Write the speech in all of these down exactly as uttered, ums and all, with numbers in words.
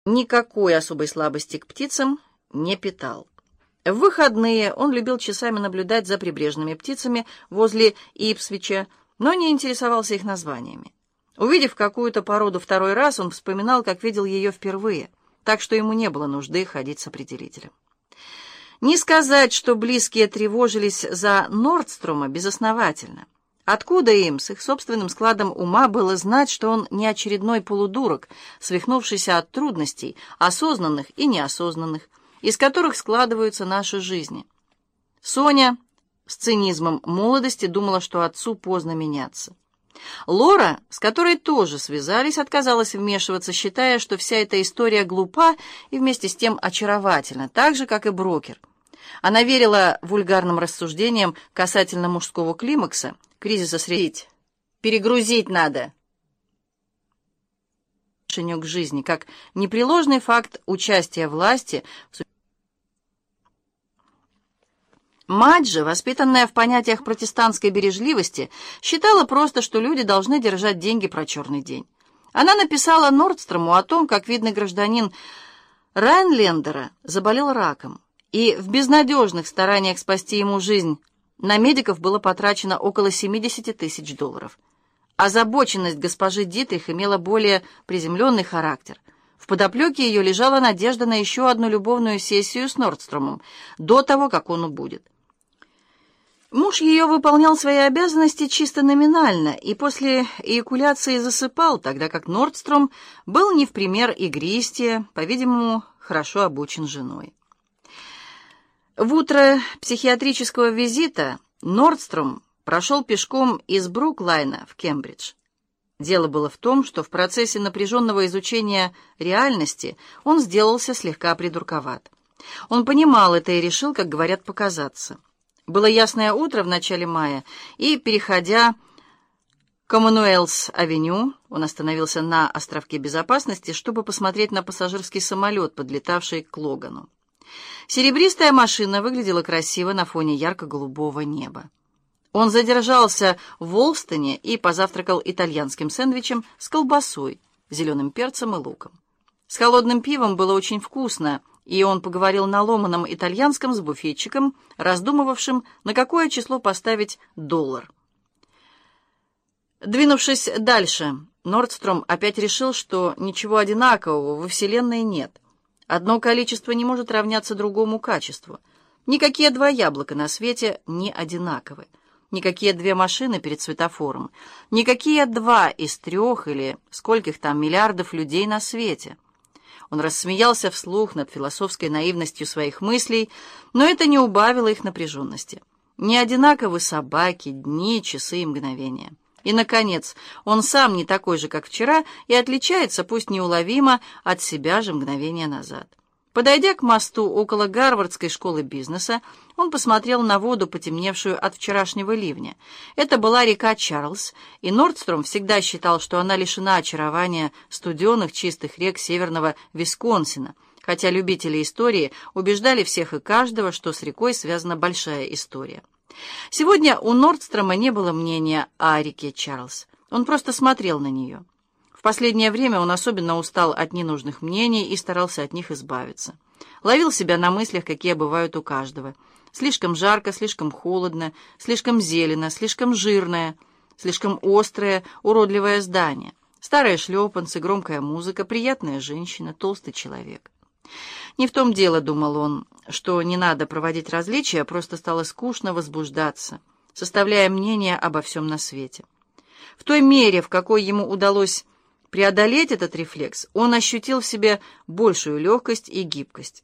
никакой особой слабости к птицам не питал. В выходные он любил часами наблюдать за прибрежными птицами возле Ипсвича, но не интересовался их названиями. Увидев какую-то породу второй раз, он вспоминал, как видел ее впервые, так что ему не было нужды ходить с определителем. Не сказать, что близкие тревожились за Нордстрома безосновательно. Откуда им, с их собственным складом ума, было знать, что он не очередной полудурок, свихнувшийся от трудностей, осознанных и неосознанных, из которых складываются наши жизни? Соня с цинизмом молодости думала, что отцу поздно меняться. Лора, с которой тоже связались, отказалась вмешиваться, считая, что вся эта история глупа и вместе с тем очаровательна, так же, как и брокер. Она верила вульгарным рассуждениям касательно мужского климакса, кризиса средить. Перегрузить надо. К жизни, как непреложный факт участия власти в. Мать же, воспитанная в понятиях протестантской бережливости, считала просто, что люди должны держать деньги про черный день. Она написала Нордстрому о том, как видный гражданин Райнлендера заболел раком, и в безнадежных стараниях спасти ему жизнь на медиков было потрачено около семьдесят тысяч долларов. Озабоченность госпожи Дитрих имела более приземленный характер. В подоплеке ее лежала надежда на еще одну любовную сессию с Нордстромом до того, как он убудет. Муж ее выполнял свои обязанности чисто номинально и после эякуляции засыпал, тогда как Нордстром был не в пример игристее, по-видимому, хорошо обучен женой. В утро психиатрического визита Нордстром прошел пешком из Бруклайна в Кембридж. Дело было в том, что в процессе напряженного изучения реальности он сделался слегка придурковат. Он понимал это и решил, как говорят, показаться. Было ясное утро в начале мая, и, переходя Коммануэльс-авеню, он остановился на островке безопасности, чтобы посмотреть на пассажирский самолет, подлетавший к Логану. Серебристая машина выглядела красиво на фоне ярко-голубого неба. Он задержался в Волстоне и позавтракал итальянским сэндвичем с колбасой, зеленым перцем и луком. С холодным пивом было очень вкусно, и он поговорил на ломаном итальянском с буфетчиком, раздумывавшим, на какое число поставить доллар. Двинувшись дальше, Нордстром опять решил, что ничего одинакового во Вселенной нет. Одно количество не может равняться другому качеству. Никакие два яблока на свете не одинаковы. Никакие две машины перед светофором. Никакие два из трех или скольких там миллиардов людей на свете. Он рассмеялся вслух над философской наивностью своих мыслей, но это не убавило их напряженности. Не одинаковы собаки, дни, часы и мгновения. И, наконец, он сам не такой же, как вчера, и отличается, пусть неуловимо, от себя же мгновения назад. Подойдя к мосту около Гарвардской школы бизнеса, он посмотрел на воду, потемневшую от вчерашнего ливня. Это была река Чарльз, и Нордстром всегда считал, что она лишена очарования студеных чистых рек северного Висконсина, хотя любители истории убеждали всех и каждого, что с рекой связана большая история. Сегодня у Нордстрома не было мнения о реке Чарльз. Он просто смотрел на нее. В последнее время он особенно устал от ненужных мнений и старался от них избавиться. Ловил себя на мыслях, какие бывают у каждого. Слишком жарко, слишком холодно, слишком зелено, слишком жирное, слишком острое, уродливое здание, старые шлепанцы, громкая музыка, приятная женщина, толстый человек. Не в том дело, думал он, что не надо проводить различия, просто стало скучно возбуждаться, составляя мнение обо всем на свете. В той мере, в какой ему удалось преодолеть этот рефлекс, он ощутил в себе большую легкость и гибкость.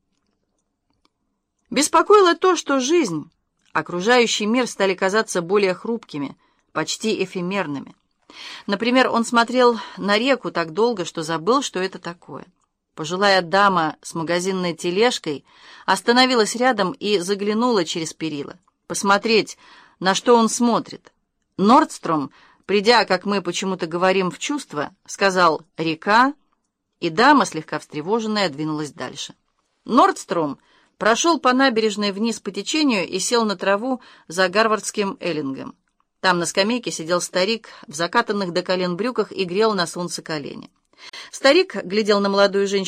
Беспокоило то, что жизнь, окружающий мир стали казаться более хрупкими, почти эфемерными. Например, он смотрел на реку так долго, что забыл, что это такое. Пожилая дама с магазинной тележкой остановилась рядом и заглянула через перила, посмотреть, на что он смотрит. Нордстром, придя, как мы почему-то говорим, в чувство, сказал «река», и дама, слегка встревоженная, двинулась дальше. Нордстром прошел по набережной вниз по течению и сел на траву за гарвардским эллингом. Там на скамейке сидел старик в закатанных до колен брюках и грел на солнце колени. Старик глядел на молодую женщину